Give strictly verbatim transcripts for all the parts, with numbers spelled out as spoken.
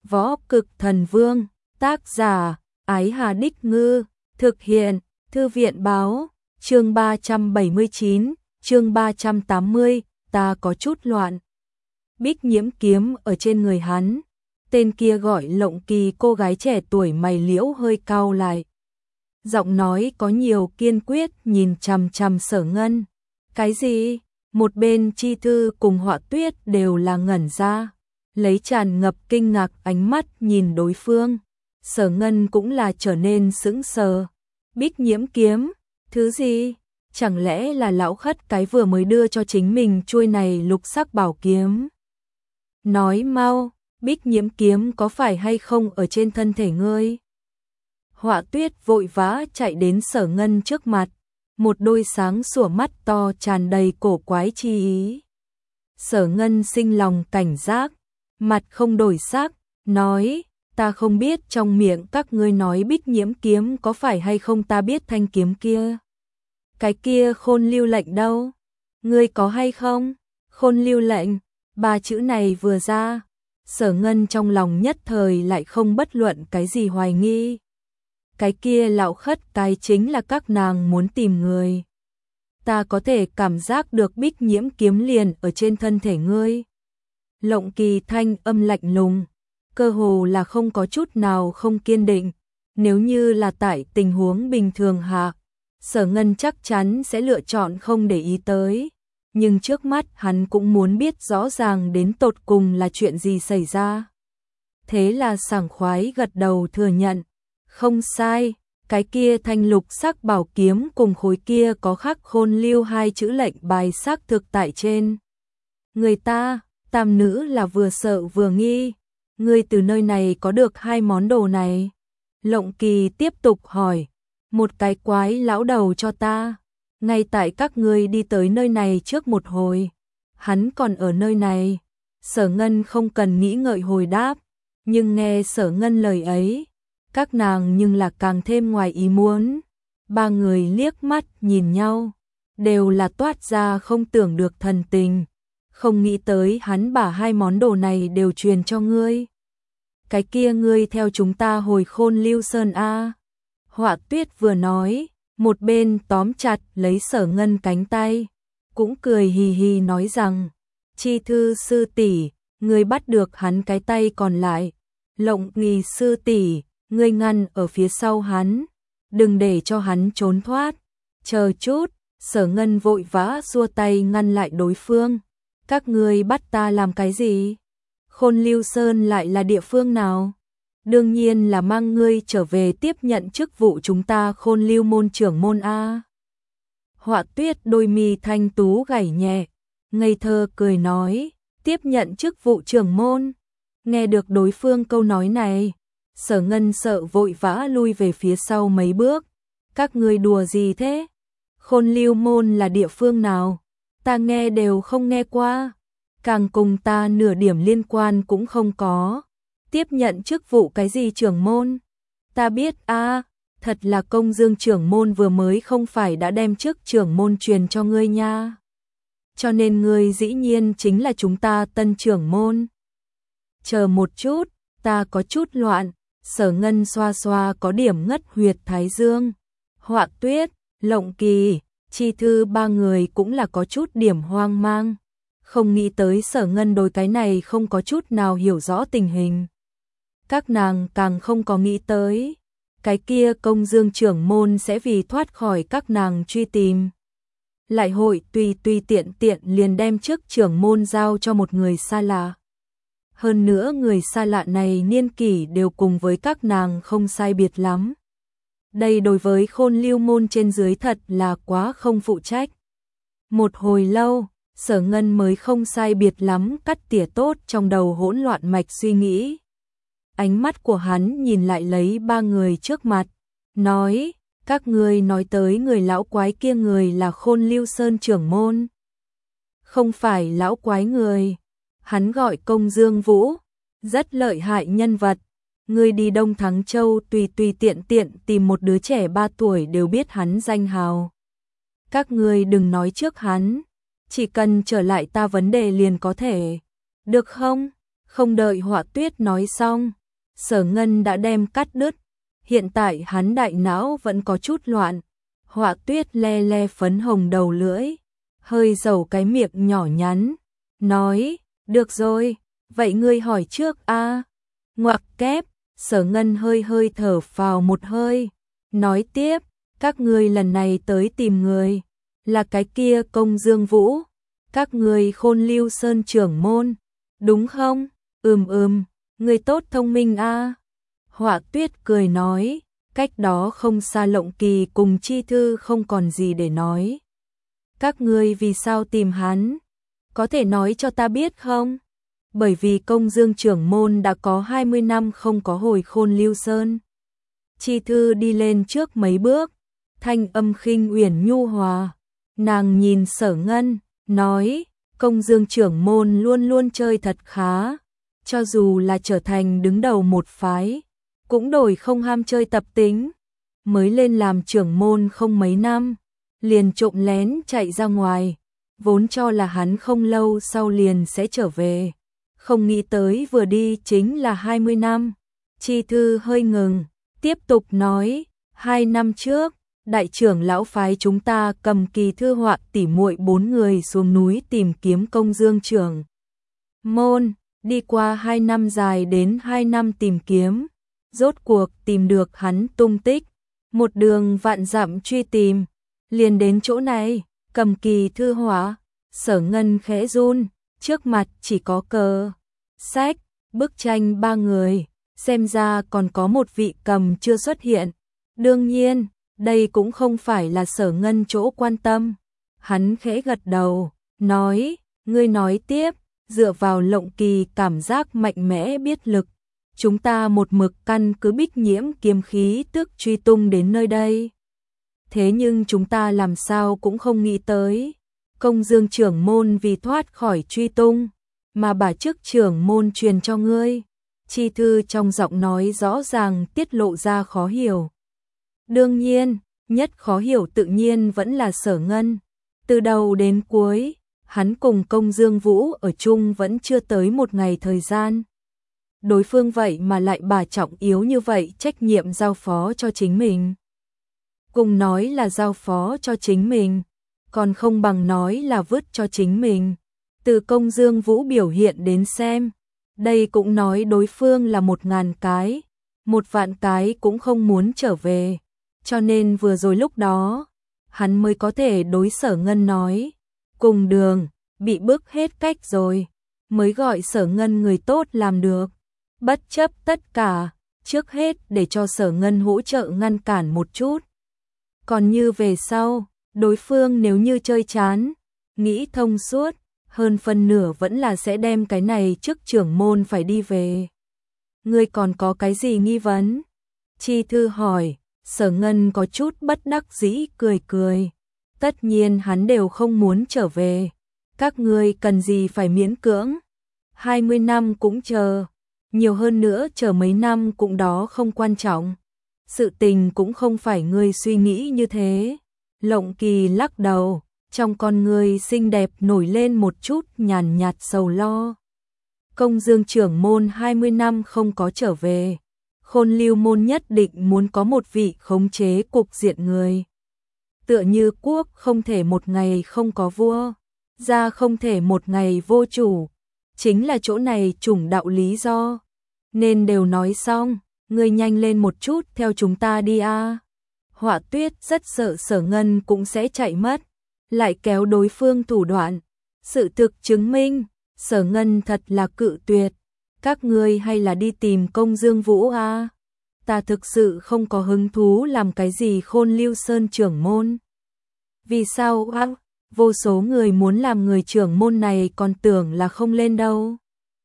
Võ Cực Thần Vương, tác giả, Ái Hà Đích Ngư, thực hiện, Thư viện báo, chương ba trăm bảy mươi chín, chương ba trăm tám mươi, ta có chút loạn. Bích Nhiễm kiếm ở trên người hắn, tên kia gọi Lộng Kỳ, cô gái trẻ tuổi mày liễu hơi cau lại. Giọng nói có nhiều kiên quyết, nhìn chằm chằm Sở Ngân. Cái gì? Một bên Chi Thư cùng Họa Tuyết đều là ngẩn ra, lấy tràn ngập kinh ngạc ánh mắt nhìn đối phương. Sở Ngân cũng là trở nên sững sờ. Bích Nhiễm kiếm, thứ gì? Chẳng lẽ là lão khất cái vừa mới đưa cho chính mình chuôi này lục sắc bảo kiếm? Nói mau, Bích Nhiễm kiếm có phải hay không ở trên thân thể ngươi? Họa Tuyết vội vã chạy đến Sở Ngân trước mặt, một đôi sáng sủa mắt to tràn đầy cổ quái chi ý. Sở Ngân sinh lòng cảnh giác, mặt không đổi sắc, nói, ta không biết trong miệng các ngươi nói Bích Nhiễm kiếm có phải hay không, ta biết thanh kiếm kia. Cái kia Khôn Lưu lệnh đâu? Ngươi có hay không? Khôn Lưu lệnh, ba chữ này vừa ra, Sở Ngân trong lòng nhất thời lại không bất luận cái gì hoài nghi. Cái kia lão khất cái chính là các nàng muốn tìm người. Ta có thể cảm giác được Bích Nhiễm kiếm liền ở trên thân thể ngươi. Lộng Kỳ thanh âm lạnh lùng, cơ hồ là không có chút nào không kiên định. Nếu như là tại tình huống bình thường hạ, Sở Ngân chắc chắn sẽ lựa chọn không để ý tới. Nhưng trước mắt hắn cũng muốn biết rõ ràng đến tột cùng là chuyện gì xảy ra. Thế là sảng khoái gật đầu thừa nhận. Không sai, cái kia thanh lục sắc bảo kiếm cùng khối kia có khắc Khôn Lưu hai chữ lệnh bài xác thực tại trên. Người ta, tam nữ là vừa sợ vừa nghi. Ngươi từ nơi này có được hai món đồ này? Lộng Kỳ tiếp tục hỏi. Một cái quái lão đầu cho ta. Ngay tại các ngươi đi tới nơi này trước một hồi, hắn còn ở nơi này. Sở Ngân không cần nghĩ ngợi hồi đáp, nhưng nghe Sở Ngân lời ấy, các nàng nhưng là càng thêm ngoài ý muốn. Ba người liếc mắt nhìn nhau, đều là toát ra không tưởng được thần tình. Không nghĩ tới hắn把hai món đồ này đều truyền cho ngươi. Cái kia ngươi theo chúng ta hồi Khôn Lưu Sơn a. Họa Tuyết vừa nói, một bên tóm chặt lấy Sở Ngân cánh tay, cũng cười hì hì nói rằng, Chi Thư sư tỷ, ngươi bắt được hắn cái tay còn lại. Lộng Kỳ sư tỷ, ngươi ngăn ở phía sau hắn, đừng để cho hắn trốn thoát. Chờ chút, Sở Ngân vội vã xua tay ngăn lại đối phương. Các ngươi bắt ta làm cái gì? Khôn Lưu Sơn lại là địa phương nào? Đương nhiên là mang ngươi trở về tiếp nhận chức vụ chúng ta Khôn Lưu môn trưởng môn a. Họa Tuyết đôi mi thanh tú gảy nhẹ, ngây thơ cười nói, tiếp nhận chức vụ trưởng môn. Nghe được đối phương câu nói này, Sở Ngân sợ vội vã lui về phía sau mấy bước. Các ngươi đùa gì thế? Khôn Lưu môn là địa phương nào? Ta nghe đều không nghe qua, càng cùng ta nửa điểm liên quan cũng không có. Tiếp nhận chức vụ cái gì trưởng môn? Ta biết a, à, thật là Công Dương trưởng môn vừa mới không phải đã đem chức trưởng môn truyền cho ngươi nha. Cho nên ngươi dĩ nhiên chính là chúng ta tân trưởng môn. Chờ một chút, ta có chút loạn. Sở Ngân xoa xoa có điểm ngất huyệt thái dương. Họa Tuyết, Lộng Kỳ, Chi Thư ba người cũng là có chút điểm hoang mang. Không nghĩ tới Sở Ngân đối cái này không có chút nào hiểu rõ tình hình. Các nàng càng không có nghĩ tới, cái kia Công Dương trưởng môn sẽ vì thoát khỏi các nàng truy tìm, lại hội tùy tùy tiện tiện liền đem chức trưởng môn giao cho một người xa lạ. Hơn nữa người xa lạ này niên kỷ đều cùng với các nàng không sai biệt lắm. Đây đối với Khôn Lưu môn trên dưới thật là quá không phụ trách. Một hồi lâu, Sở Ngân mới không sai biệt lắm cắt tỉa tốt trong đầu hỗn loạn mạch suy nghĩ. Ánh mắt của hắn nhìn lại lấy ba người trước mặt, nói, các ngươi nói tới người lão quái kia người là Khôn Lưu Sơn trưởng môn. Không phải lão quái người, hắn gọi Công Dương Vũ, rất lợi hại nhân vật. Ngươi đi Đông Thắng Châu tùy tùy tiện tiện tìm một đứa trẻ ba tuổi đều biết hắn danh hào. Các ngươi đừng nói trước hắn, chỉ cần trở lại ta vấn đề liền có thể. Được không? Không đợi Họa Tuyết nói xong, Sở Ngân đã đem cắt đứt. Hiện tại hắn đại não vẫn có chút loạn. Họa Tuyết le le phấn hồng đầu lưỡi, hơi dầu cái miệng nhỏ nhắn, nói, được rồi, vậy ngươi hỏi trước a. À? Ngoặc kép, Sở Ngân hơi hơi thở phào một hơi, nói tiếp, các ngươi lần này tới tìm người, là cái kia Công Dương Vũ, các ngươi Khôn Lưu Sơn trưởng môn, đúng không? Ừm ừm, người tốt thông minh a. À? Họa Tuyết cười nói, cách đó không xa Lộng Kỳ cùng Chi Thư không còn gì để nói. Các ngươi vì sao tìm hắn? Có thể nói cho ta biết không? Bởi vì Công Dương trưởng môn đã có hai mươi năm không có hồi Khôn Lưu Sơn. Chi Thư đi lên trước mấy bước, thanh âm khinh uyển nhu hòa. Nàng nhìn Sở Ngân, nói, Công Dương trưởng môn luôn luôn chơi thật khá. Cho dù là trở thành đứng đầu một phái, cũng đổi không ham chơi tập tính. Mới lên làm trưởng môn không mấy năm, liền trộm lén chạy ra ngoài, vốn cho là hắn không lâu sau liền sẽ trở về. Không nghĩ tới vừa đi chính là hai mươi năm. Chi Thư hơi ngừng, tiếp tục nói, hai năm trước, đại trưởng lão phái chúng ta cầm Kỳ Thư Họa tỉ muội bốn người xuống núi tìm kiếm Công Dương trưởng môn, đi qua hai năm dài đến hai năm tìm kiếm, rốt cuộc tìm được hắn tung tích, một đường vạn dặm truy tìm, liền đến chỗ này, cầm Kỳ Thư Họa. Sở Ngân khẽ run, trước mặt chỉ có cờ, sách, bức tranh ba người, xem ra còn có một vị cầm chưa xuất hiện. Đương nhiên, đây cũng không phải là Sở Ngân chỗ quan tâm. Hắn khẽ gật đầu, nói, ngươi nói tiếp, dựa vào Lộng Kỳ cảm giác mạnh mẽ biết lực, chúng ta một mực căn cứ Bích Nhiễm kiếm khí tức truy tung đến nơi đây. Thế nhưng chúng ta làm sao cũng không nghĩ tới, Công Dương trưởng môn vì thoát khỏi truy tung, mà bà chức trưởng môn truyền cho ngươi. Chi Thư trong giọng nói rõ ràng tiết lộ ra khó hiểu. Đương nhiên, nhất khó hiểu tự nhiên vẫn là Sở Ngân. Từ đầu đến cuối, hắn cùng Công Dương Vũ ở chung vẫn chưa tới một ngày thời gian. Đối phương vậy mà lại bà trọng yếu như vậy trách nhiệm giao phó cho chính mình. Cùng nói là giao phó cho chính mình, còn không bằng nói là vứt cho chính mình. Từ Công Dương Vũ biểu hiện đến xem, đây cũng nói đối phương là một ngàn cái, một vạn cái cũng không muốn trở về. Cho nên vừa rồi lúc đó, hắn mới có thể đối Sở Ngân nói, cùng đường, bị bức hết cách rồi, mới gọi Sở Ngân người tốt làm được. Bất chấp tất cả, trước hết để cho Sở Ngân hỗ trợ ngăn cản một chút. Còn như về sau, đối phương nếu như chơi chán, nghĩ thông suốt, hơn phân nửa vẫn là sẽ đem cái này trước trưởng môn phải đi về. Ngươi còn có cái gì nghi vấn? Chi Thư hỏi. Sở Ngân có chút bất đắc dĩ cười cười. Tất nhiên hắn đều không muốn trở về. Các ngươi cần gì phải miễn cưỡng. hai mươi năm cũng chờ. Nhiều hơn nữa chờ mấy năm cũng đó không quan trọng. Sự tình cũng không phải ngươi suy nghĩ như thế. Lộng Kỳ lắc đầu. Trong con ngươi xinh đẹp nổi lên một chút nhàn nhạt sầu lo. Công Dương trưởng môn hai mươi năm không có trở về. Khôn Lưu môn nhất định muốn có một vị khống chế cục diện người. Tựa như quốc không thể một ngày không có vua, gia không thể một ngày vô chủ. Chính là chỗ này chủng đạo lý do. Nên đều nói xong, ngươi nhanh lên một chút theo chúng ta đi a. À. Họa Tuyết rất sợ Sở Ngân cũng sẽ chạy mất, lại kéo đối phương thủ đoạn. Sự thực chứng minh, Sở Ngân thật là cự tuyệt. Các ngươi hay là đi tìm Công Dương Vũ a. À? Ta thực sự không có hứng thú làm cái gì Khôn Lưu Sơn trưởng môn. Vì sao a? À? Vô số người muốn làm người trưởng môn này còn tưởng là không lên đâu.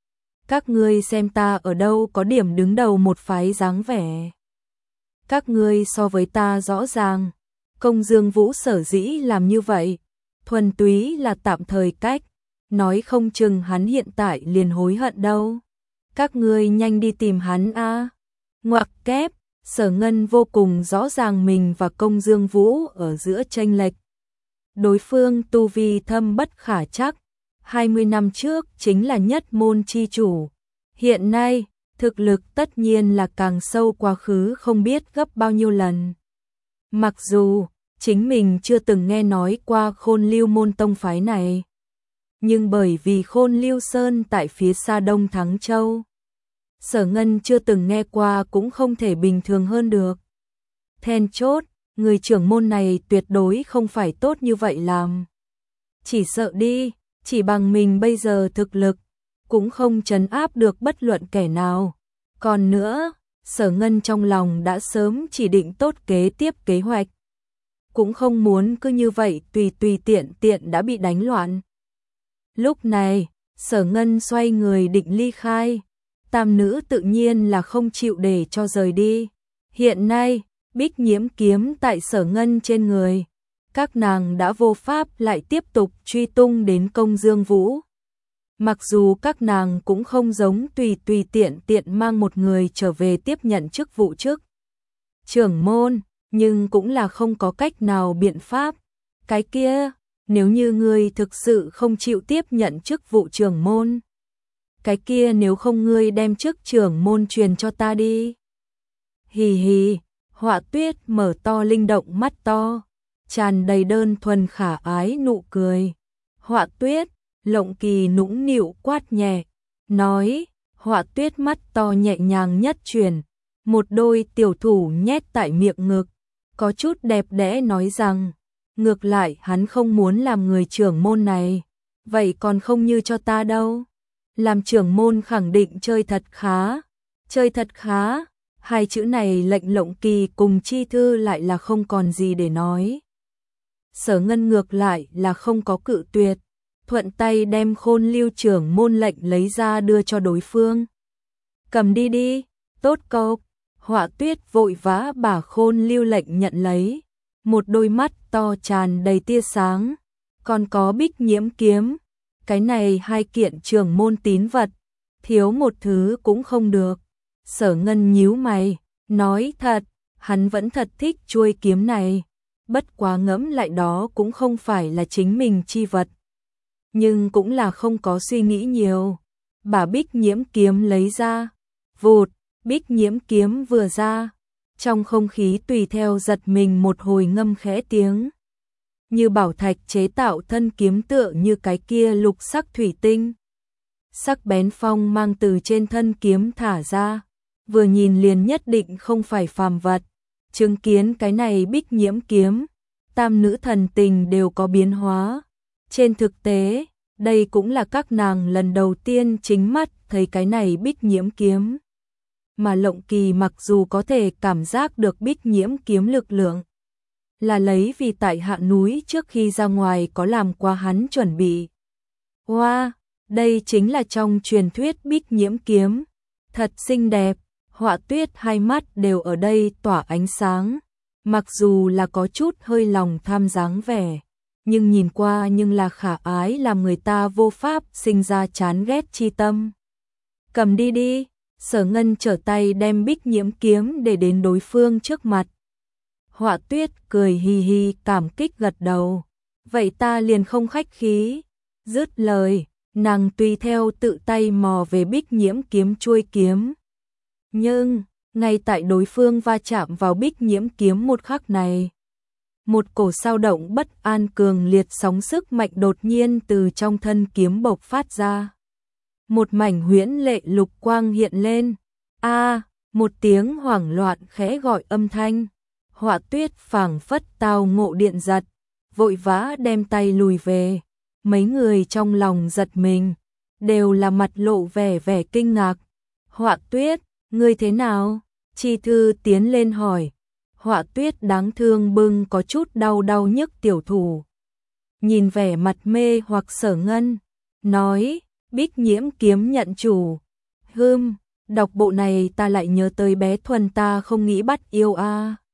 Các ngươi xem ta ở đâu có điểm đứng đầu một phái dáng vẻ. Các ngươi so với ta rõ ràng. Công Dương Vũ sở dĩ làm như vậy, thuần túy là tạm thời cách. Nói không chừng hắn hiện tại liền hối hận đâu. Các ngươi nhanh đi tìm hắn a. À. Ngoặc kép, Sở Ngân vô cùng rõ ràng mình và Công Dương Vũ ở giữa chênh lệch. Đối phương tu vi thâm bất khả chắc, hai mươi năm trước chính là nhất môn chi chủ, Hiện nay, thực lực tất nhiên là càng sâu quá khứ không biết gấp bao nhiêu lần. Mặc dù, chính mình chưa từng nghe nói qua Khôn Lưu môn tông phái này. Nhưng bởi vì Khôn Lưu Sơn tại phía xa đông Thắng Châu, Sở Ngân chưa từng nghe qua cũng không thể bình thường hơn được. Then chốt, người trưởng môn này tuyệt đối không phải tốt như vậy làm. Chỉ sợ đi, chỉ bằng mình bây giờ thực lực, cũng không trấn áp được bất luận kẻ nào. Còn nữa, Sở Ngân trong lòng đã sớm chỉ định tốt kế tiếp kế hoạch. Cũng không muốn cứ như vậy tùy tùy tiện tiện đã bị đánh loạn. Lúc này, Sở Ngân xoay người định ly khai. Tam nữ tự nhiên là không chịu để cho rời đi. Hiện nay, Bích Nhiễm kiếm tại Sở Ngân trên người. Các nàng đã vô pháp lại tiếp tục truy tung đến Công Dương Vũ. Mặc dù các nàng cũng không giống tùy tùy tiện tiện mang một người trở về tiếp nhận chức vụ chức trưởng môn, nhưng cũng là không có cách nào biện pháp. Cái kia, nếu như ngươi thực sự không chịu tiếp nhận chức vụ trưởng môn, cái kia nếu không ngươi đem chức trưởng môn truyền cho ta đi. Hì hì, Họa Tuyết mở to linh động mắt to, tràn đầy đơn thuần khả ái nụ cười. Họa Tuyết, Lộng Kỳ nũng nịu quát nhẹ, nói, Họa Tuyết mắt to nhẹ nhàng nhất chuyển, một đôi tiểu thủ nhét tại miệng ngực, có chút đẹp đẽ nói rằng, ngược lại hắn không muốn làm người trưởng môn này, vậy còn không như cho ta đâu. Làm trưởng môn khẳng định chơi thật khá, chơi thật khá, hai chữ này lệnh Lộng Kỳ cùng Chi Thư lại là không còn gì để nói. Sở Ngân ngược lại là không có cự tuyệt, thuận tay đem Khôn Lưu trưởng môn lệnh lấy ra đưa cho đối phương. Cầm đi đi, tốt cậu. Họa Tuyết vội vã bà Khôn Lưu lệnh nhận lấy, một đôi mắt to tràn đầy tia sáng, còn có Bích Nhiễm kiếm, cái này hai kiện trưởng môn tín vật, thiếu một thứ cũng không được. Sở Ngân nhíu mày, nói thật, hắn vẫn thật thích chuôi kiếm này, bất quá ngẫm lại đó cũng không phải là chính mình chi vật. Nhưng cũng là không có suy nghĩ nhiều, bà Bích Nhiễm kiếm lấy ra, vụt, Bích Nhiễm kiếm vừa ra, trong không khí tùy theo giật mình một hồi ngâm khẽ tiếng. Như bảo thạch chế tạo thân kiếm tựa như cái kia lục sắc thủy tinh. Sắc bén phong mang từ trên thân kiếm thả ra, vừa nhìn liền nhất định không phải phàm vật. Chứng kiến cái này Bích Nhiễm kiếm, tam nữ thần tình đều có biến hóa. Trên thực tế, đây cũng là các nàng lần đầu tiên chính mắt thấy cái này Bích Nhiễm kiếm. Mà Lộng Kỳ mặc dù có thể cảm giác được Bích Nhiễm kiếm lực lượng, là lấy vì tại hạ núi trước khi ra ngoài có làm qua hắn chuẩn bị. Wow, đây chính là trong truyền thuyết Bích Nhiễm kiếm, thật xinh đẹp. Họa Tuyết hai mắt đều ở đây tỏa ánh sáng, mặc dù là có chút hơi lòng tham dáng vẻ, nhưng nhìn qua nhưng là khả ái làm người ta vô pháp sinh ra chán ghét chi tâm. Cầm đi đi. Sở Ngân trở tay đem Bích Nhiễm kiếm để đến đối phương trước mặt. Họa Tuyết cười hì hì cảm kích gật đầu. Vậy ta liền không khách khí. Dứt lời, nàng tùy theo tự tay mò về Bích Nhiễm kiếm chuôi kiếm. Nhưng, ngay tại đối phương va chạm vào Bích Nhiễm kiếm một khắc này, một cổ sao động bất an cường liệt sóng sức mạnh đột nhiên từ trong thân kiếm bộc phát ra. Một mảnh huyễn lệ lục quang hiện lên. A, à, một tiếng hoảng loạn khẽ gọi âm thanh. Họa Tuyết phảng phất tao ngộ điện giật, vội vã đem tay lùi về. Mấy người trong lòng giật mình, đều là mặt lộ vẻ vẻ kinh ngạc. Họa Tuyết, ngươi thế nào? Chi Thư tiến lên hỏi. Họa Tuyết đáng thương bưng có chút đau đau nhức tiểu thủ. Nhìn vẻ mặt mê hoặc Sở Ngân, nói, Bích Nhiễm kiếm nhận chủ. Hừm, đọc bộ này ta lại nhớ tới bé Thuần ta không nghĩ bắt yêu a. À.